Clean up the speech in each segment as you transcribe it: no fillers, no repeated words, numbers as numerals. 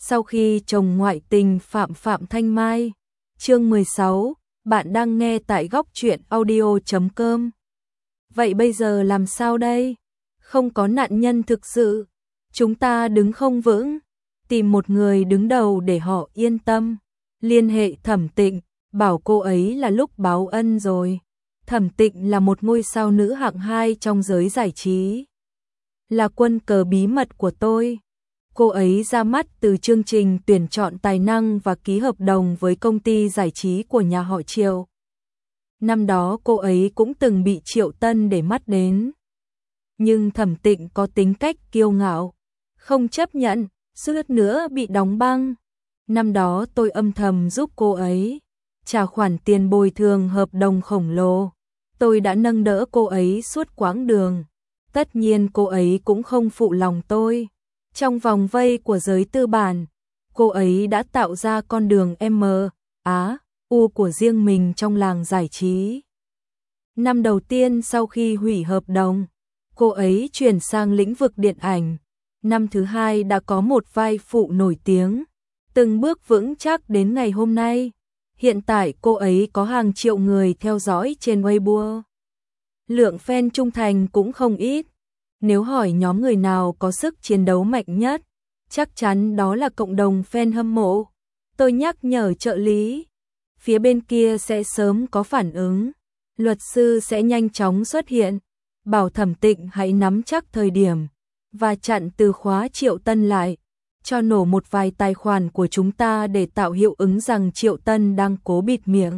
Sau khi chồng ngoại tình Phạm Thanh Mai. Chương 16, bạn đang nghe tại góc truyện audio.com. Vậy bây giờ làm sao đây? Không có nạn nhân thực sự, chúng ta đứng không vững, tìm một người đứng đầu để họ yên tâm. Liên hệ Thẩm Tịnh, bảo cô ấy là lúc báo ân rồi. Thẩm Tịnh là một ngôi sao nữ hạng 2 trong giới giải trí, là quân cờ bí mật của tôi. Cô ấy ra mắt từ chương trình tuyển chọn tài năng và ký hợp đồng với công ty giải trí của nhà họ Triệu. Năm đó cô ấy cũng từng bị Triệu Tân để mắt đến. Nhưng Thẩm Tịnh có tính cách kiêu ngạo, không chấp nhận, suýt nữa bị đóng băng. Năm đó tôi âm thầm giúp cô ấy trả khoản tiền bồi thường hợp đồng khổng lồ. Tôi đã nâng đỡ cô ấy suốt quãng đường. Tất nhiên cô ấy cũng không phụ lòng tôi. Trong vòng vây của giới tư bản, cô ấy đã tạo ra con đường U của riêng mình trong làng giải trí. Năm đầu tiên sau khi hủy hợp đồng, cô ấy chuyển sang lĩnh vực điện ảnh. Năm thứ hai đã có một vai phụ nổi tiếng, từng bước vững chắc đến ngày hôm nay. Hiện tại cô ấy có hàng triệu người theo dõi trên Weibo. Lượng fan trung thành cũng không ít. Nếu hỏi nhóm người nào có sức chiến đấu mạnh nhất, chắc chắn đó là cộng đồng fan hâm mộ. Tôi nhắc nhở trợ lý, phía bên kia sẽ sớm có phản ứng. Luật sư sẽ nhanh chóng xuất hiện, bảo Thẩm Tịnh hãy nắm chắc thời điểm và chặn từ khóa Triệu Tân lại, cho nổ một vài tài khoản của chúng ta để tạo hiệu ứng rằng Triệu Tân đang cố bịt miệng.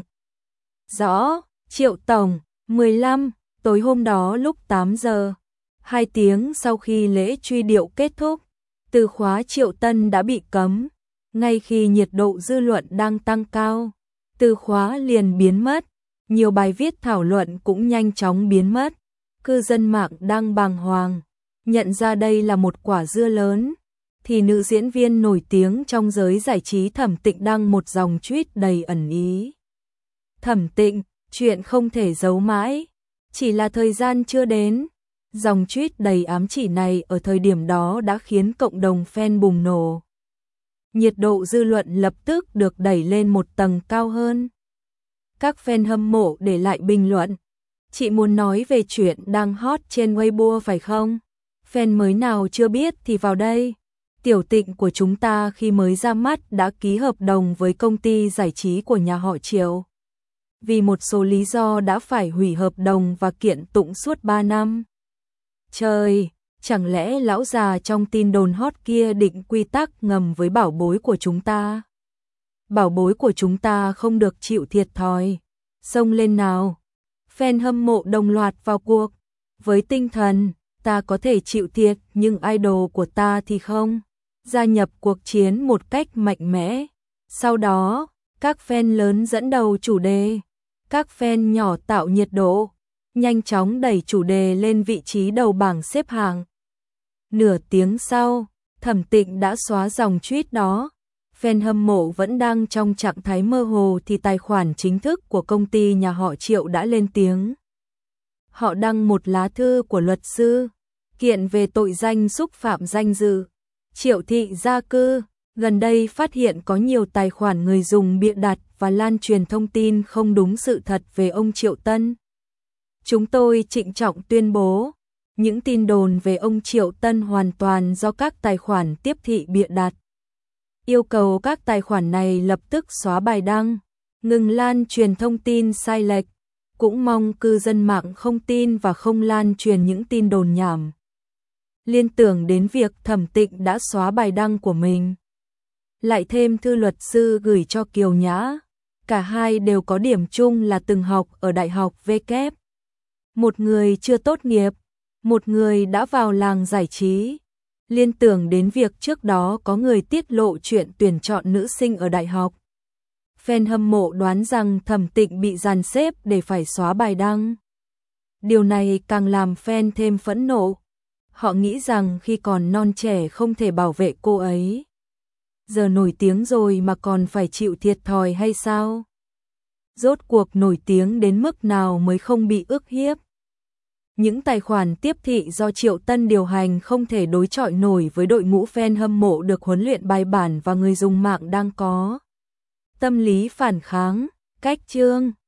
Rõ, Triệu Tổng. 15, tối hôm đó lúc 8 giờ, 2 tiếng sau khi lễ truy điệu kết thúc, từ khóa Triệu Tân đã bị cấm. Ngay khi nhiệt độ dư luận đang tăng cao, từ khóa liền biến mất. Nhiều bài viết thảo luận cũng nhanh chóng biến mất. Cư dân mạng đang bàng hoàng, nhận ra đây là một quả dưa lớn, thì nữ diễn viên nổi tiếng trong giới giải trí Thẩm Tịnh đăng một dòng tweet đầy ẩn ý. Thẩm Tịnh, chuyện không thể giấu mãi, chỉ là thời gian chưa đến. Dòng tweet đầy ám chỉ này ở thời điểm đó đã khiến cộng đồng fan bùng nổ. Nhiệt độ dư luận lập tức được đẩy lên một tầng cao hơn. Các fan hâm mộ để lại bình luận. Chị muốn nói về chuyện đang hot trên Weibo phải không? Fan mới nào chưa biết thì vào đây. Tiểu Tịnh của chúng ta khi mới ra mắt đã ký hợp đồng với công ty giải trí của nhà họ Triệu. Vì một số lý do đã phải hủy hợp đồng và kiện tụng suốt 3 năm. Trời, chẳng lẽ lão già trong tin đồn hot kia định quy tắc ngầm với bảo bối của chúng ta? Bảo bối của chúng ta không được chịu thiệt thòi. Xông lên nào. Fan hâm mộ đồng loạt vào cuộc. Với tinh thần, ta có thể chịu thiệt nhưng idol của ta thì không. Gia nhập cuộc chiến một cách mạnh mẽ. Sau đó, các fan lớn dẫn đầu chủ đề. Các fan nhỏ tạo nhiệt độ, nhanh chóng đẩy chủ đề lên vị trí đầu bảng xếp hạng. Nửa tiếng sau, Thẩm Tịnh đã xóa dòng tweet đó. Fan hâm mộ vẫn đang trong trạng thái mơ hồ thì tài khoản chính thức của công ty nhà họ Triệu đã lên tiếng. Họ đăng một lá thư của luật sư, kiện về tội danh xúc phạm danh dự. Triệu thị gia cư, gần đây phát hiện có nhiều tài khoản người dùng bịa đặt và lan truyền thông tin không đúng sự thật về ông Triệu Tân. Chúng tôi trịnh trọng tuyên bố, những tin đồn về ông Triệu Tân hoàn toàn do các tài khoản tiếp thị bịa đặt. Yêu cầu các tài khoản này lập tức xóa bài đăng, ngừng lan truyền thông tin sai lệch, cũng mong cư dân mạng không tin và không lan truyền những tin đồn nhảm. Liên tưởng đến việc Thẩm Tịnh đã xóa bài đăng của mình, lại thêm thư luật sư gửi cho Kiều Nhã, cả hai đều có điểm chung là từng học ở Đại học VK. Một người chưa tốt nghiệp, một người đã vào làng giải trí. Liên tưởng đến việc trước đó có người tiết lộ chuyện tuyển chọn nữ sinh ở đại học. Fan hâm mộ đoán rằng Thẩm Tịnh bị dàn xếp để phải xóa bài đăng. Điều này càng làm fan thêm phẫn nộ. Họ nghĩ rằng khi còn non trẻ không thể bảo vệ cô ấy. Giờ nổi tiếng rồi mà còn phải chịu thiệt thòi hay sao? Rốt cuộc nổi tiếng đến mức nào mới không bị ức hiếp? Những tài khoản tiếp thị do Triệu Tân điều hành không thể đối chọi nổi với đội ngũ fan hâm mộ được huấn luyện bài bản và người dùng mạng đang có tâm lý phản kháng. Cách chương